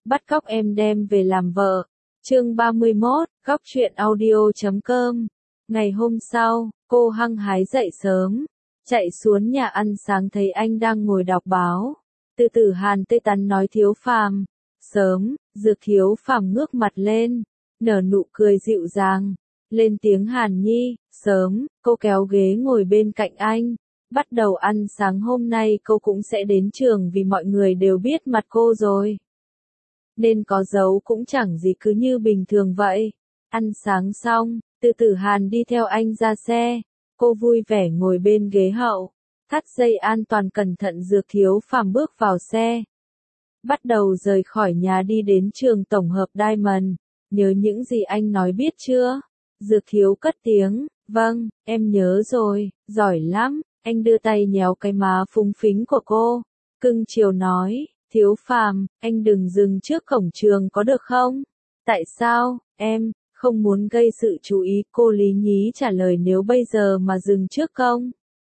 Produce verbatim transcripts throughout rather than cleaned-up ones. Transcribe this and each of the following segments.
bắt cóc em đem về làm vợ. Chương ba mươi mốt, góc truyện audio chấm com. Ngày hôm sau, cô hăng hái dậy sớm, chạy xuống nhà ăn sáng thấy anh đang ngồi đọc báo. Từ từ Hàn tê tắn nói Thiếu Phàm, sớm, Dược Thiếu Phàm ngước mặt lên, nở nụ cười dịu dàng, lên tiếng Hàn Nhi, sớm, cô kéo ghế ngồi bên cạnh anh. Bắt đầu ăn sáng hôm nay cô cũng sẽ đến trường vì mọi người đều biết mặt cô rồi. Nên có giấu cũng chẳng gì, cứ như bình thường vậy. Ăn sáng xong, Từ Tử Hàn đi theo anh ra xe. Cô vui vẻ ngồi bên ghế hậu, thắt dây an toàn cẩn thận. Dược Thiếu Phàm bước vào xe, bắt đầu rời khỏi nhà đi đến trường tổng hợp Diamond. Nhớ những gì anh nói biết chưa? Dược Thiếu cất tiếng, vâng, em nhớ rồi, giỏi lắm. Anh đưa tay nhéo cái má phúng phính của cô, cưng chiều nói, Thiếu Phàm, anh đừng dừng trước cổng trường có được không? Tại sao? Em không muốn gây sự chú ý. Cô lý nhí trả lời, nếu bây giờ mà dừng trước công,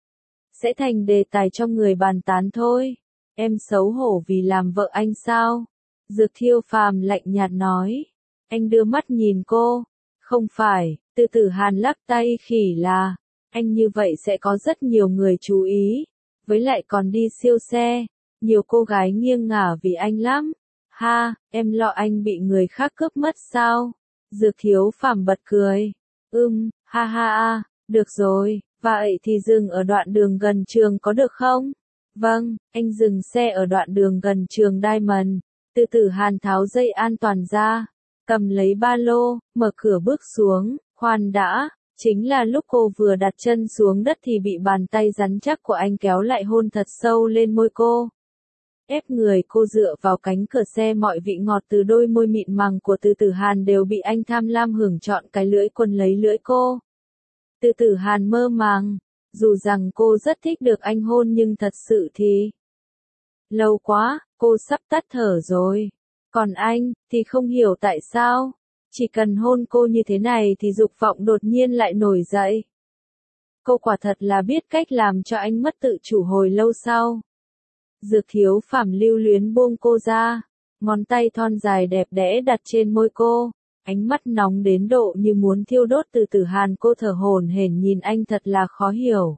sẽ thành đề tài cho người bàn tán thôi. Em xấu hổ vì làm vợ anh sao? Dược Thiếu Phàm lạnh nhạt nói. Anh đưa mắt nhìn cô, không phải. Từ Tử Hàn lắc tay khỉ là, anh như vậy sẽ có rất nhiều người chú ý, với lại còn đi siêu xe, nhiều cô gái nghiêng ngả vì anh lắm. Ha, em lo anh bị người khác cướp mất sao? Dược Thiếu Phàm bật cười. Ừm, ha ha ha, được rồi, vậy thì dừng ở đoạn đường gần trường có được không? Vâng, anh dừng xe ở đoạn đường gần trường Diamond. Từ Tử Hàn tháo dây an toàn ra, cầm lấy ba lô, mở cửa bước xuống. Khoan đã. Chính là lúc cô vừa đặt chân xuống đất thì bị bàn tay rắn chắc của anh kéo lại hôn thật sâu lên môi cô. Ép người cô dựa vào cánh cửa xe, mọi vị ngọt từ đôi môi mịn màng của Từ Tử Hàn đều bị anh tham lam hưởng trọn, cái lưỡi quấn lấy lưỡi cô. Từ Tử Hàn mơ màng, dù rằng cô rất thích được anh hôn nhưng thật sự thì lâu quá, cô sắp tắt thở rồi. Còn anh, thì không hiểu tại sao. Chỉ cần hôn cô như thế này thì dục vọng đột nhiên lại nổi dậy. Cô quả thật là biết cách làm cho anh mất tự chủ hồi lâu sau. Dược Thiếu Phàm lưu luyến buông cô ra, ngón tay thon dài đẹp đẽ đặt trên môi cô, ánh mắt nóng đến độ như muốn thiêu đốt. Từ Tử Hàn cô thở hổn hển nhìn anh thật là khó hiểu.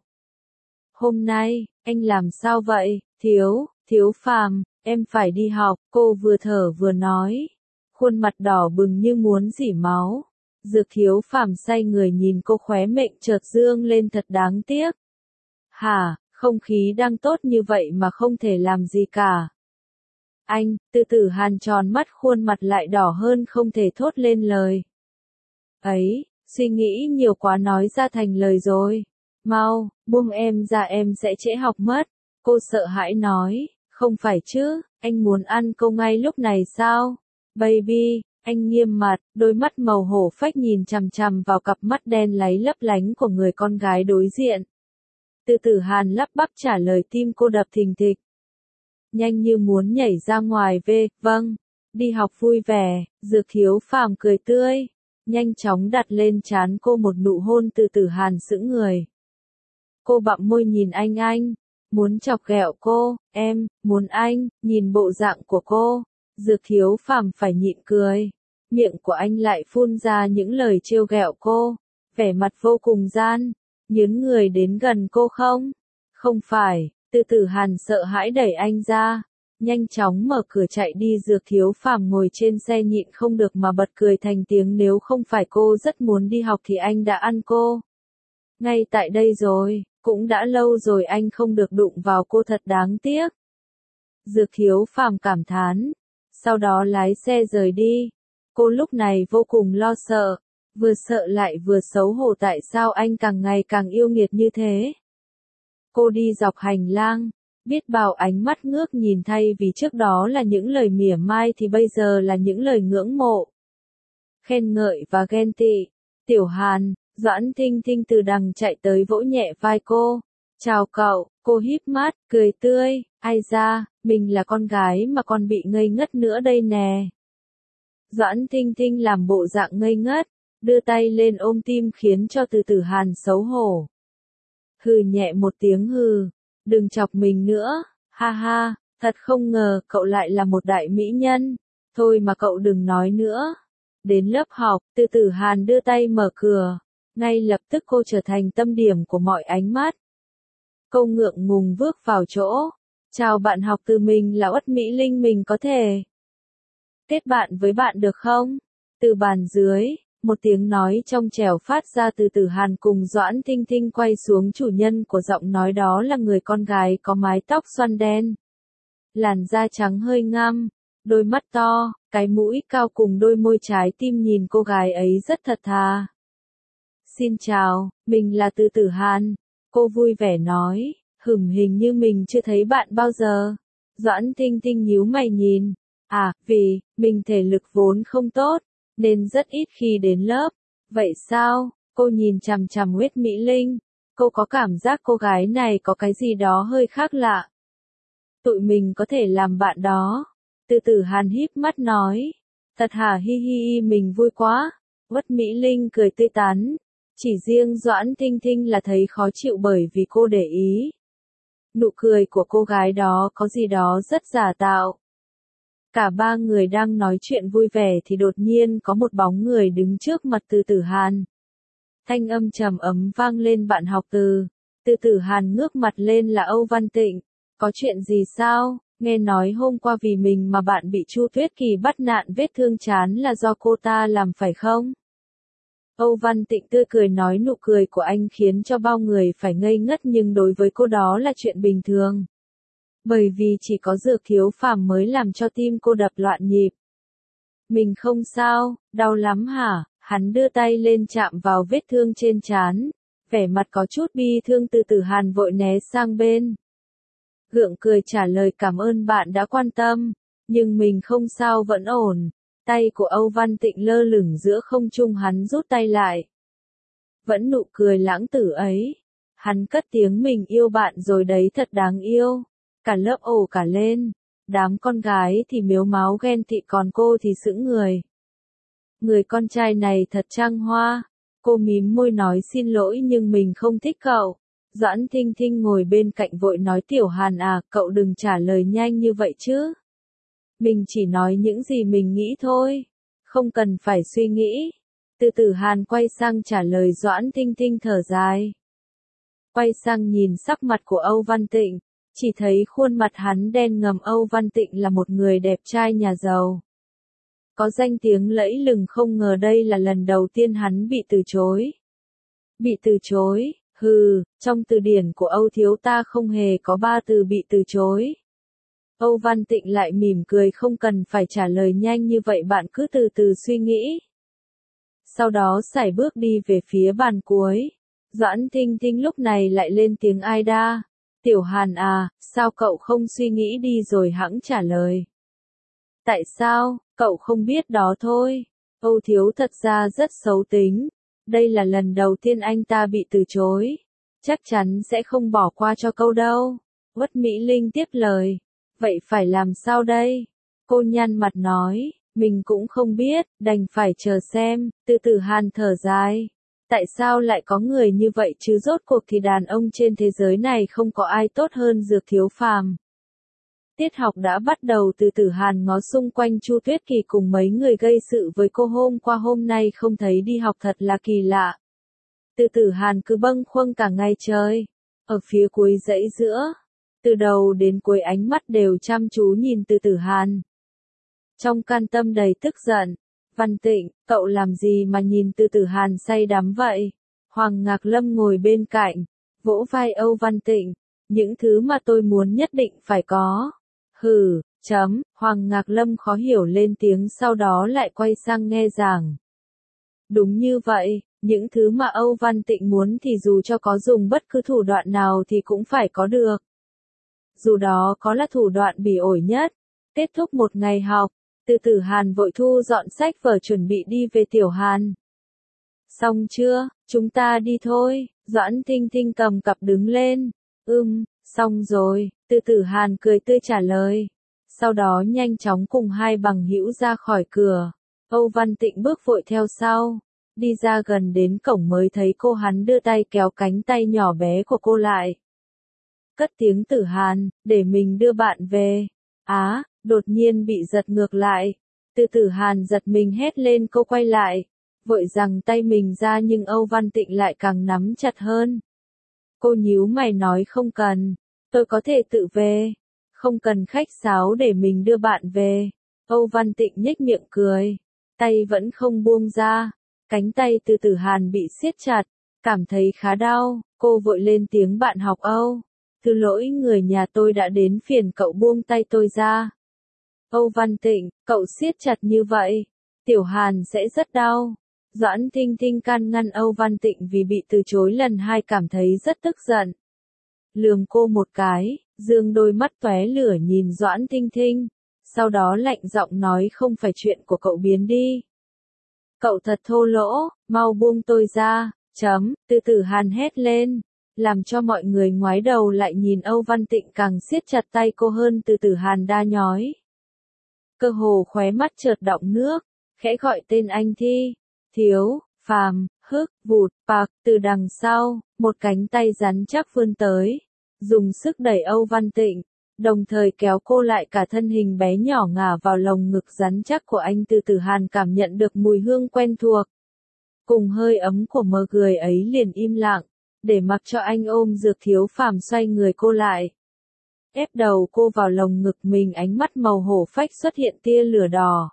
Hôm nay, anh làm sao vậy? Thiếu, Thiếu Phàm, em phải đi học, cô vừa thở vừa nói. Khuôn mặt đỏ bừng như muốn rỉ máu. Dược Thiếu Phàm say người nhìn cô, khóe miệng chợt dương lên, thật đáng tiếc. Hả, không khí đang tốt như vậy mà không thể làm gì cả. Anh, Từ Tử Hàn tròn mắt, khuôn mặt lại đỏ hơn không thể thốt lên lời. Ấy, suy nghĩ nhiều quá nói ra thành lời rồi. Mau, buông em ra, em sẽ trễ học mất. Cô sợ hãi nói, không phải chứ, anh muốn ăn cô ngay lúc này sao? Baby, anh nghiêm mặt, đôi mắt màu hổ phách nhìn chằm chằm vào cặp mắt đen láy lấp lánh của người con gái đối diện. Từ Tử Hàn lắp bắp trả lời, tim cô đập thình thịch. Nhanh như muốn nhảy ra ngoài. Về, vâng, đi học vui vẻ. Dược Thiếu Phàm cười tươi, nhanh chóng đặt lên trán cô một nụ hôn. Từ Tử Hàn sững người. Cô bặm môi nhìn anh anh, muốn chọc ghẹo cô, em, muốn anh, nhìn bộ dạng của cô. Dược Thiếu Phàm phải nhịn cười, miệng của anh lại phun ra những lời trêu ghẹo cô, vẻ mặt vô cùng gian, nhớn người đến gần cô. Không, không phải. Từ Tử Hàn sợ hãi đẩy anh ra, nhanh chóng mở cửa chạy đi. Dược Thiếu Phàm ngồi trên xe nhịn không được mà bật cười thành tiếng, nếu không phải cô rất muốn đi học thì anh đã ăn cô ngay tại đây rồi, cũng đã lâu rồi anh không được đụng vào cô, thật đáng tiếc. Dược Thiếu Phàm cảm thán, sau đó lái xe rời đi. Cô lúc này vô cùng lo sợ, vừa sợ lại vừa xấu hổ, tại sao anh càng ngày càng yêu nghiệt như thế. Cô đi dọc hành lang, biết bao ánh mắt ngước nhìn, thay vì trước đó là những lời mỉa mai thì bây giờ là những lời ngưỡng mộ, khen ngợi và ghen tị. Tiểu Hàn, Doãn Thinh Thinh từ đằng chạy tới vỗ nhẹ vai cô. Chào cậu, cô híp mắt, cười tươi, ai da, mình là con gái mà còn bị ngây ngất nữa đây nè. Doãn Thinh Thinh làm bộ dạng ngây ngất, đưa tay lên ôm tim khiến cho Từ Tử Hàn xấu hổ. Hừ nhẹ một tiếng, hừ, đừng chọc mình nữa, ha ha, thật không ngờ cậu lại là một đại mỹ nhân. Thôi mà cậu đừng nói nữa. Đến lớp học, Từ Tử Hàn đưa tay mở cửa. Ngay lập tức cô trở thành tâm điểm của mọi ánh mắt. Cô ngượng ngùng bước vào chỗ. Chào bạn học, từ mình là Uất Mỹ Linh, mình có thể kết bạn với bạn được không? Từ bàn dưới, một tiếng nói trong trẻo phát ra từ Tử Hàn cùng Doãn Thinh Thinh quay xuống, chủ nhân của giọng nói đó là người con gái có mái tóc xoăn đen. Làn da trắng hơi ngăm, đôi mắt to, cái mũi cao cùng đôi môi trái tim, nhìn cô gái ấy rất thật thà. Xin chào, mình là Từ Tử Hàn. Cô vui vẻ nói, hửm, hình như mình chưa thấy bạn bao giờ. Doãn Thinh Thinh nhíu mày nhìn. À, vì, mình thể lực vốn không tốt, nên rất ít khi đến lớp. Vậy sao? Cô nhìn chằm chằm Uất Mỹ Linh. Cô có cảm giác cô gái này có cái gì đó hơi khác lạ. Tụi mình có thể làm bạn đó. Từ Tử Hàn híp mắt nói. Thật hả? Hi hi hi, mình vui quá. Uất Mỹ Linh cười tươi tắn. Chỉ riêng Doãn Thinh Thinh là thấy khó chịu bởi vì cô để ý. Nụ cười của cô gái đó có gì đó rất giả tạo. Cả ba người đang nói chuyện vui vẻ thì đột nhiên có một bóng người đứng trước mặt Từ Tử Hàn. Thanh âm trầm ấm vang lên, bạn học Từ. Từ Tử Hàn ngước mặt lên, là Âu Văn Tịnh. Có chuyện gì sao? Nghe nói hôm qua vì mình mà bạn bị Chu Tuyết Kỳ bắt nạn, vết thương trán là do cô ta làm phải không? Âu Văn Tịnh tươi cười nói, nụ cười của anh khiến cho bao người phải ngây ngất, nhưng đối với cô đó là chuyện bình thường. Bởi vì chỉ có Dược Thiếu Phàm mới làm cho tim cô đập loạn nhịp. Mình không sao, đau lắm hả? Hắn đưa tay lên chạm vào vết thương trên trán, vẻ mặt có chút bi thương. Từ Tử Hàn vội né sang bên. Gượng cười trả lời, cảm ơn bạn đã quan tâm, nhưng mình không sao, vẫn ổn. Tay của Âu Văn Tịnh lơ lửng giữa không trung, hắn rút tay lại. Vẫn nụ cười lãng tử ấy. Hắn cất tiếng, mình yêu bạn rồi đấy, thật đáng yêu. Cả lớp ồ cả lên. Đám con gái thì mếu máo ghen tị, còn cô thì sững người. Người con trai này thật trăng hoa. Cô mím môi nói, xin lỗi nhưng mình không thích cậu. Doãn Thinh Thinh ngồi bên cạnh vội nói, Tiểu Hàn à, cậu đừng trả lời nhanh như vậy chứ. Mình chỉ nói những gì mình nghĩ thôi. Không cần phải suy nghĩ. Từ Tử Hàn quay sang trả lời. Doãn Thinh Thinh thở dài. Quay sang nhìn sắc mặt của Âu Văn Tịnh. Chỉ thấy khuôn mặt hắn đen ngầm. Âu Văn Tịnh là một người đẹp trai nhà giàu. Có danh tiếng lẫy lừng, không ngờ đây là lần đầu tiên hắn bị từ chối. Bị từ chối? Hừ, trong từ điển của Âu thiếu ta không hề có ba từ bị từ chối. Âu Văn Tịnh lại mỉm cười, không cần phải trả lời nhanh như vậy, bạn cứ từ từ suy nghĩ. Sau đó sải bước đi về phía bàn cuối. Doãn Thinh Thinh lúc này lại lên tiếng, ai đa. Tiểu Hàn à, sao cậu không suy nghĩ đi rồi hẵng trả lời? Tại sao, cậu không biết đó thôi. Âu thiếu thật ra rất xấu tính. Đây là lần đầu tiên anh ta bị từ chối. Chắc chắn sẽ không bỏ qua cho câu đâu. Uất Mỹ Linh tiếp lời. Vậy phải làm sao đây? Cô nhăn mặt nói, mình cũng không biết, đành phải chờ xem. Từ Tử Hàn thở dài. Tại sao lại có người như vậy chứ, rốt cuộc thì đàn ông trên thế giới này không có ai tốt hơn Dược Thiếu Phàm. Tiết học đã bắt đầu. Từ Tử Hàn ngó xung quanh Chu Tuyết Kỳ cùng mấy người gây sự với cô hôm qua, hôm nay không thấy đi học, thật là kỳ lạ. Từ Tử Hàn cứ bâng khuâng cả ngày trời. Ở phía cuối dãy giữa, từ đầu đến cuối ánh mắt đều chăm chú nhìn Từ Tử Hàn. Trong can tâm đầy tức giận. Văn Tịnh, cậu làm gì mà nhìn Từ Tử Hàn say đắm vậy? Hoàng Ngạc Lâm ngồi bên cạnh, vỗ vai Âu Văn Tịnh. Những thứ mà tôi muốn nhất định phải có. Hừ, chấm, Hoàng Ngạc Lâm khó hiểu lên tiếng, sau đó lại quay sang nghe giảng. Đúng như vậy, những thứ mà Âu Văn Tịnh muốn thì dù cho có dùng bất cứ thủ đoạn nào thì cũng phải có được. Dù đó có là thủ đoạn bỉ ổi nhất. Kết thúc một ngày học, Từ Tử Hàn vội thu dọn sách vở chuẩn bị đi về. Tiểu Hàn. Xong chưa, chúng ta đi thôi. Doãn Thinh Thinh cầm cặp đứng lên. Ừm, xong rồi, Từ Tử Hàn cười tươi trả lời. Sau đó nhanh chóng cùng hai bằng hữu ra khỏi cửa. Âu Văn Tịnh bước vội theo sau. Đi ra gần đến cổng mới thấy cô, hắn đưa tay kéo cánh tay nhỏ bé của cô lại. Cất tiếng, Tử Hàn, để mình đưa bạn về. Á, đột nhiên bị giật ngược lại. Từ Tử Hàn giật mình hét lên, cô quay lại, vội giằng tay mình ra nhưng Âu Văn Tịnh lại càng nắm chặt hơn. Cô nhíu mày nói không cần, tôi có thể tự về, không cần khách sáo để mình đưa bạn về. Âu Văn Tịnh nhếch miệng cười, tay vẫn không buông ra, cánh tay Từ Tử Hàn bị siết chặt, cảm thấy khá đau, cô vội lên tiếng bạn học Âu. Thứ lỗi người nhà tôi đã đến phiền cậu buông tay tôi ra. Âu Văn Tịnh, cậu siết chặt như vậy, Tiểu Hàn sẽ rất đau. Doãn Thinh Thinh can ngăn Âu Văn Tịnh vì bị từ chối lần hai cảm thấy rất tức giận. Lườm cô một cái, dương đôi mắt tóe lửa nhìn Doãn Thinh Thinh, sau đó lạnh giọng nói không phải chuyện của cậu biến đi. Cậu thật thô lỗ, mau buông tôi ra, chấm, Từ Tử Hàn hét lên, làm cho mọi người ngoái đầu lại nhìn Âu Văn Tịnh càng siết chặt tay cô hơn. Từ Tử Hàn đa nhói. Cơ hồ khóe mắt chợt đọng nước, khẽ gọi tên anh Thi, Thiếu, Phàm, hức, vụt, bạc, từ đằng sau, một cánh tay rắn chắc vươn tới, dùng sức đẩy Âu Văn Tịnh, đồng thời kéo cô lại, cả thân hình bé nhỏ ngả vào lồng ngực rắn chắc của anh. Từ Tử Hàn cảm nhận được mùi hương quen thuộc, cùng hơi ấm của mờ người ấy liền im lặng, để mặc cho anh ôm Dược Thiếu Phàm xoay người cô lại. Ép đầu cô vào lồng ngực mình, ánh mắt màu hổ phách xuất hiện tia lửa đỏ.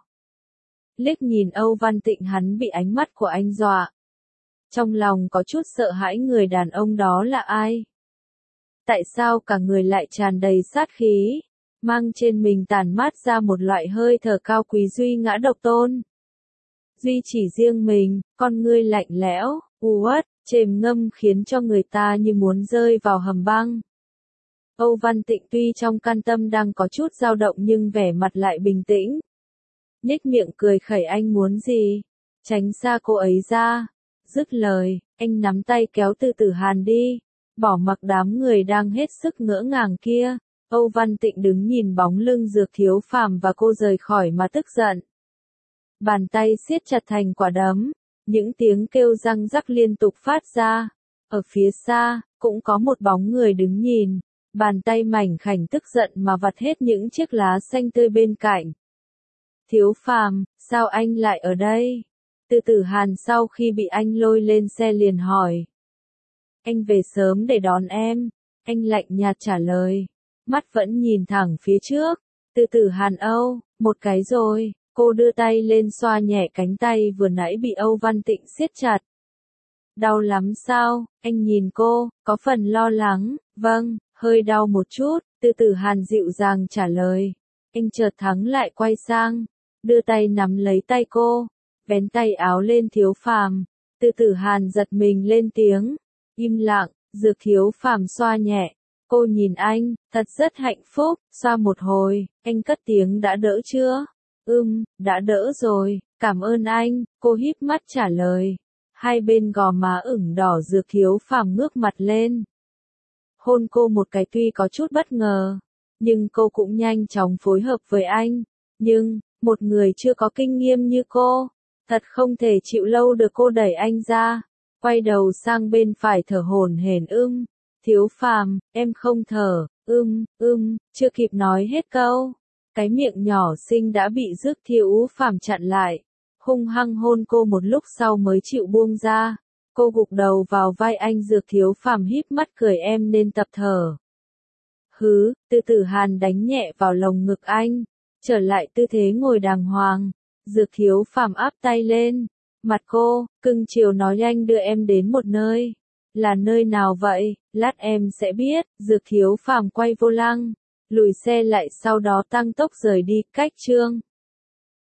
Liếc nhìn Âu Văn Tịnh, hắn bị ánh mắt của anh dọa. Trong lòng có chút sợ hãi, người đàn ông đó là ai? Tại sao cả người lại tràn đầy sát khí, mang trên mình tản mát ra một loại hơi thở cao quý duy ngã độc tôn? Duy chỉ riêng mình, con ngươi lạnh lẽo, u uất, chềm ngâm khiến cho người ta như muốn rơi vào hầm băng. Âu Văn Tịnh tuy trong can tâm đang có chút dao động nhưng vẻ mặt lại bình tĩnh. Nhếch miệng cười khẩy, anh muốn gì? Tránh xa cô ấy ra. Dứt lời, anh nắm tay kéo Từ Tử Hàn đi, bỏ mặc đám người đang hết sức ngỡ ngàng kia. Âu Văn Tịnh đứng nhìn bóng lưng Dược Thiếu Phàm và cô rời khỏi mà tức giận. Bàn tay siết chặt thành quả đấm, những tiếng kêu răng rắc liên tục phát ra. Ở phía xa, cũng có một bóng người đứng nhìn, bàn tay mảnh khảnh tức giận mà vặt hết những chiếc lá xanh tươi bên cạnh. Thiếu Phàm, sao anh lại ở đây? Từ Tử Hàn sau khi bị anh lôi lên xe liền hỏi. Anh về sớm để đón em, anh lạnh nhạt trả lời, mắt vẫn nhìn thẳng phía trước. Từ Tử Hàn Âu, một cái rồi, cô đưa tay lên xoa nhẹ cánh tay vừa nãy bị Âu Văn Tịnh siết chặt. Đau lắm sao? Anh nhìn cô, có phần lo lắng. Vâng, hơi đau một chút, Từ Tử Hàn dịu dàng trả lời. Anh chợt thắng lại quay sang, đưa tay nắm lấy tay cô, vén tay áo lên. Thiếu Phàm. Từ Tử Hàn giật mình lên tiếng, im lặng. Dược Thiếu Phàm xoa nhẹ, cô nhìn anh, thật rất hạnh phúc. Xoa một hồi, anh cất tiếng, đã đỡ chưa? Ừm, đã đỡ rồi, cảm ơn anh, cô híp mắt trả lời. Hai bên gò má ửng đỏ, Dược Thiếu Phàm ngước mặt lên, hôn cô một cái. Tuy có chút bất ngờ, nhưng cô cũng nhanh chóng phối hợp với anh. Nhưng, một người chưa có kinh nghiệm như cô, thật không thể chịu lâu được. Cô đẩy anh ra, quay đầu sang bên phải thở hổn hển. Ưm, Thiếu Phàm, em không thở. Ưm, ưm, chưa kịp nói hết câu, cái miệng nhỏ xinh đã bị Dược Thiếu Phàm chặn lại, hung hăng hôn cô một lúc sau mới chịu buông ra. Cô gục đầu vào vai anh. Dược Thiếu Phàm híp mắt cười, em nên tập thở. Hứ, Từ Tử Hàn đánh nhẹ vào lồng ngực anh, trở lại tư thế ngồi đàng hoàng. Dược Thiếu Phàm áp tay lên mặt cô, cưng chiều nói, anh đưa em đến một nơi. Là nơi nào vậy? Lát em sẽ biết. Dược Thiếu Phàm quay vô lăng, lùi xe lại, sau đó tăng tốc rời đi. Cách chương